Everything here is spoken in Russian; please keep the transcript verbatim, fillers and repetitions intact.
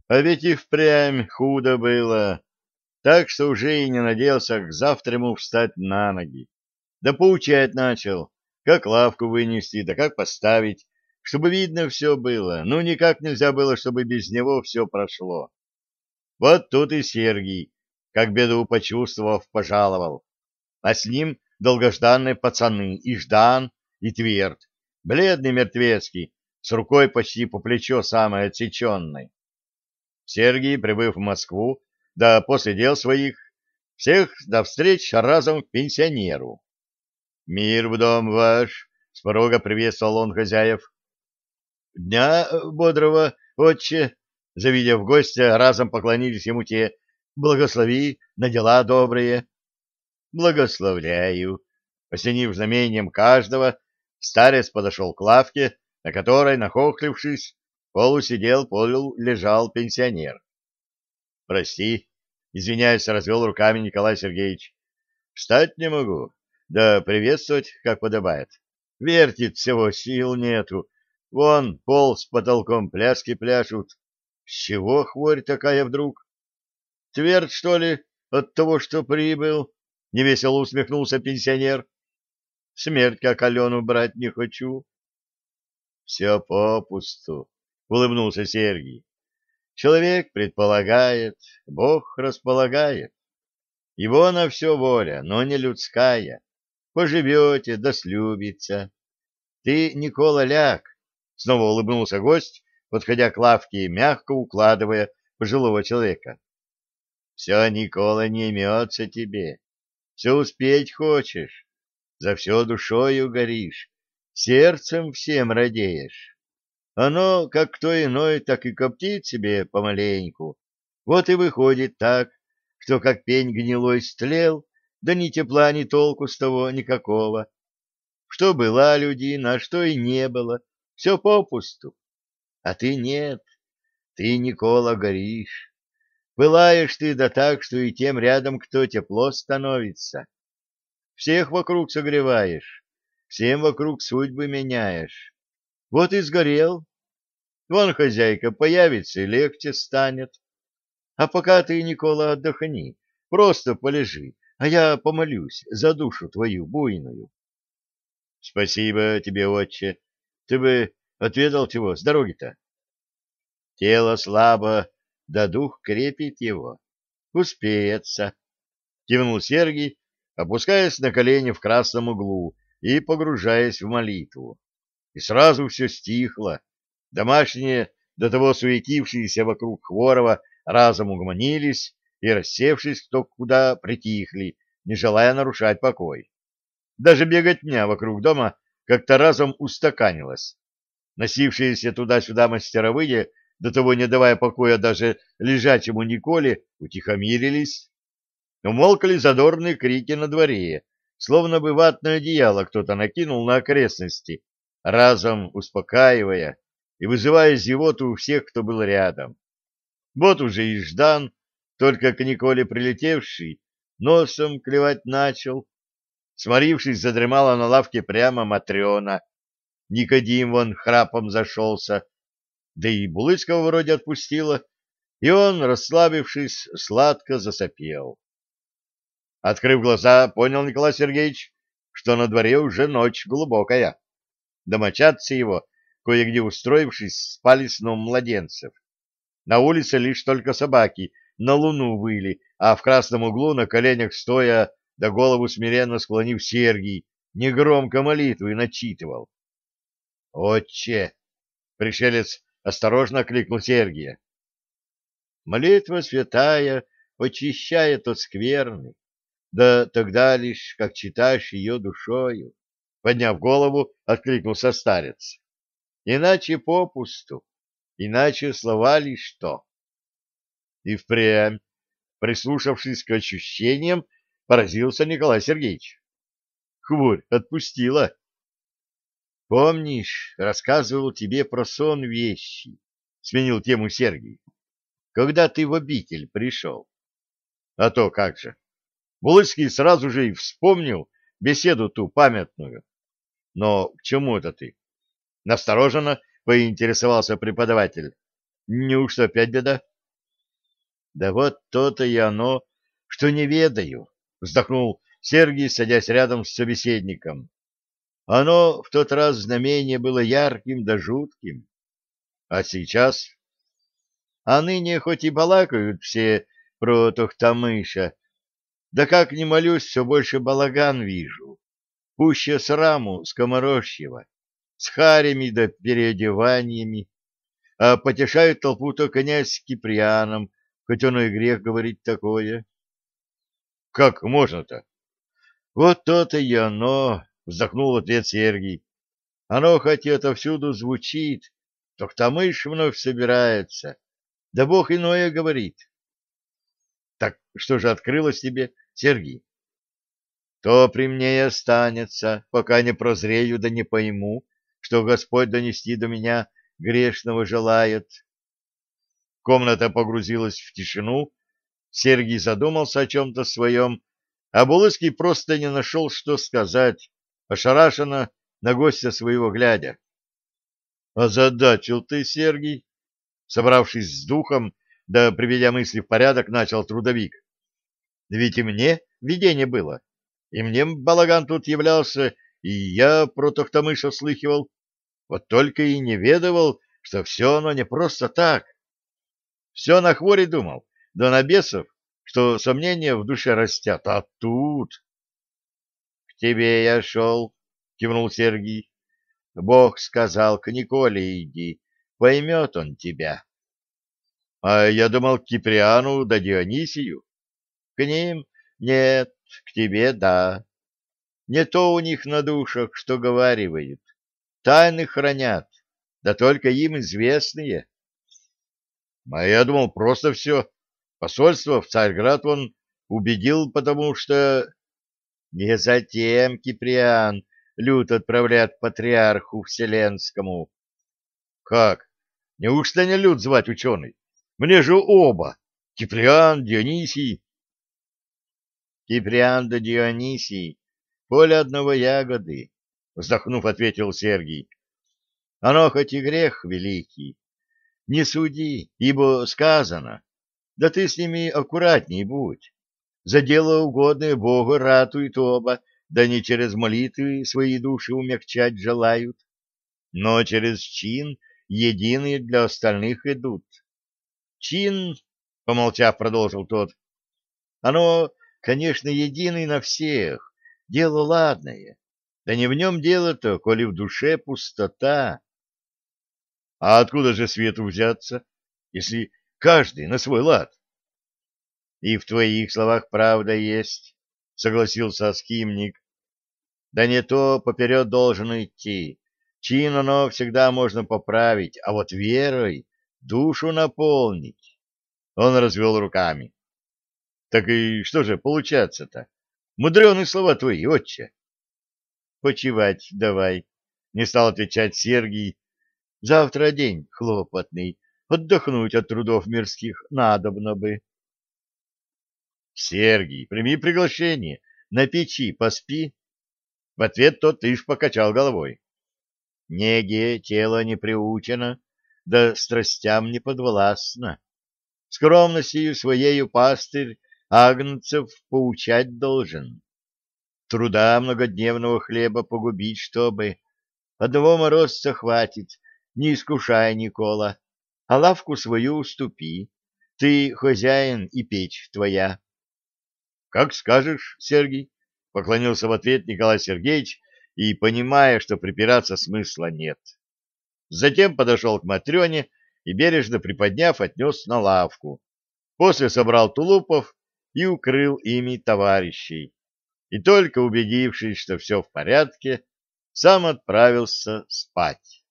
А ведь и впрямь худо было, так что уже и не надеялся к завтраму встать на ноги. Да поучать начал, как лавку вынести, да как поставить, чтобы видно все было. Ну, никак нельзя было, чтобы без него все прошло. Вот тут и Сергий, как беду почувствовав, пожаловал. А с ним долгожданные пацаны, и Ждан, и Тверд, бледный мертвецкий, с рукой почти по плечо самой отсеченной. Сергий, прибыв в Москву, да после дел своих, всех до встреч разом к пенсионеру. «Мир в дом ваш!» — с порога приветствовал он хозяев. «Дня э, бодрого, отче!» — завидев гостя, разом поклонились ему те. «Благослови на дела добрые!» «Благословляю!» Осенив знамением каждого, старец подошел к лавке, на которой, нахохлившись, полусидел, полу лежал пенсионер. «Прости!» — извиняясь, развел руками Николай Сергеевич. «Встать не могу, да приветствовать, как подобает. Вертит всего, сил нету. Вон пол с потолком пляски пляшут. С чего хворь такая вдруг? Тверд, что ли, от того, что прибыл?» — невесело усмехнулся пенсионер. «Смерть как Алену брать не хочу». «Все попусту», — улыбнулся Сергий. «Человек предполагает, Бог располагает. Его на все воля, но не людская. Поживете, да слюбится. Ты, Никола, ляг», — снова улыбнулся гость, подходя к лавке и мягко укладывая пожилого человека. «Все, Никола, не имется тебе. Все успеть хочешь. За все душою горишь, сердцем всем радеешь. Оно, как кто иной, так и коптит себе помаленьку. Вот и выходит так, что как пень гнилой стлел, да ни тепла, ни толку с того никакого. Что была людина, а что и не было, все попусту. А ты нет, ты, Никола, горишь. Пылаешь ты да так, что и тем рядом кто тепло становится. Всех вокруг согреваешь, всем вокруг судьбы меняешь. Вот и сгорел. Вон хозяйка появится и легче станет. А пока ты, Никола, отдохни, просто полежи, а я помолюсь за душу твою буйную. — Спасибо тебе, отче. Ты бы отведал чего с дороги-то? — Тело слабо, да дух крепит его. Успеется, — кивнул Сергий, опускаясь на колени в красном углу и погружаясь в молитву. И сразу все стихло. Домашние, до того суетившиеся вокруг Хворова, разом угомонились и, рассевшись кто куда, притихли, не желая нарушать покой. Даже беготня вокруг дома как-то разом устаканилась. Носившиеся туда-сюда мастеровые, до того не давая покоя даже лежачему Николе, утихомирились. Умолкли задорные крики на дворе, словно бы ватное одеяло кто-то накинул на окрестности, разом успокаивая и вызывая зевоту у всех, кто был рядом. Вот уже и Ждан, только к Николе прилетевший, носом клевать начал. Сморившись, задремала на лавке прямо Матрена. Никодим вон храпом зашелся, да и Булыцкого вроде отпустила, и он, расслабившись, сладко засопел. Открыв глаза, понял Николай Сергеевич, что на дворе уже ночь глубокая. Домочадцы его, кое-где устроившись, спали сном младенцев. На улице лишь только собаки на луну выли, а в красном углу на коленях стоя, да голову смиренно склонив, Сергий, негромко молитвы начитывал. «Отче!» — пришелец осторожно окликнул Сергия. «Молитва святая очищает от скверны, да тогда лишь, как читаешь ее душою», — подняв голову, откликнулся старец. «Иначе попусту, иначе слова лишь то». И впрямь, прислушавшись к ощущениям, поразился Николай Сергеевич. Хворь отпустила. «Помнишь, рассказывал тебе про сон вещи?» — сменил тему Сергий. «Когда ты в обитель пришел?» «А то как же!» Булыцкий сразу же и вспомнил беседу ту памятную. «Но к чему это ты?» Настороженно поинтересовался преподаватель. «Неужто опять беда?» Да вот то-то и оно, что не ведаю, вздохнул Сергий, садясь рядом с собеседником. Оно в тот раз знамение было ярким да жутким, а сейчас... А ныне хоть и балакают все про Тохтамыша, да как ни молюсь, все больше балаган вижу. Пуще сраму скоморохьего, с харями да переодеваниями, а потешают толпу то князь Киприаном, хоть он и грех говорить такое. — Как можно-то? — Вот то-то и оно, — вздохнул в ответ Сергий. — Оно хоть и отовсюду звучит, Тохтамыш вновь собирается, да Бог иное говорит. — Так что же открылось тебе, Сергий? — То при мне и останется, пока не прозрею да не пойму, что Господь донести до меня грешного желает. Комната погрузилась в тишину, Сергий задумался о чем-то своем, а Булыцкий просто не нашел, что сказать, ошарашенно на гостя своего глядя. — Озадачил ты, Сергий! — собравшись с духом, да приведя мысли в порядок, начал трудовик. — Ведь и мне видение было, и мне балаган тут являлся, и я про Тохтамыша слыхивал, вот только и не ведывал, что все оно не просто так. Все на хворе думал, да на бесов, что сомнения в душе растят, а тут... — К тебе я шел, — кивнул Сергий. — Бог сказал, к Николе иди, поймет он тебя. — А я думал, к Киприану да Дионисию. — К ним нет, к тебе да. Не то у них на душах, что говаривают. Тайны хранят, да только им известные. А я думал, просто все. Посольство в Царьград он убедил, потому что... Не затем Киприан люд отправляет патриарху Вселенскому. Как? Неужто не люд звать ученый? Мне же оба. Киприан, Дионисий. Киприан да Дионисий, поле одного ягоды, вздохнув, ответил Сергий. Оно хоть и грех великий, не суди, ибо сказано, да ты с ними аккуратней будь. За дело угодное Богу ратуют оба, да не через молитвы свои души умягчать желают, но через чин единые для остальных идут. Чин, помолчав, продолжил тот, оно, конечно, единый на всех, дело ладное, да не в нем дело-то, коли в душе пустота. А откуда же свету взяться, если каждый на свой лад? — И в твоих словах правда есть, — согласился Аскимник. — Да не то поперед должен идти. Чин оно всегда можно поправить, а вот верой душу наполнить. Он развел руками. — Так и что же получается-то? Мудреные слова твои, отче. — Почивать давай, — не стал отвечать Сергий. — Завтра день хлопотный, отдохнуть от трудов мирских надобно бы. Сергий, прими приглашение, на печи поспи. В ответ тот лишь покачал головой. Неге тело не приучено, да страстям не подвластно. Скромностью своею пастырь агнцев поучать должен. Труда многодневного хлеба погубить, чтобы. Одного морозца хватит, не искушай, Никола, а лавку свою уступи. Ты хозяин и печь твоя. — Как скажешь, Сергий, — поклонился в ответ Николай Сергеевич и, понимая, что припираться смысла нет. Затем подошел к Матрёне и, бережно приподняв, отнес на лавку. После собрал тулупов и укрыл ими товарищей. И только убедившись, что все в порядке, сам отправился спать.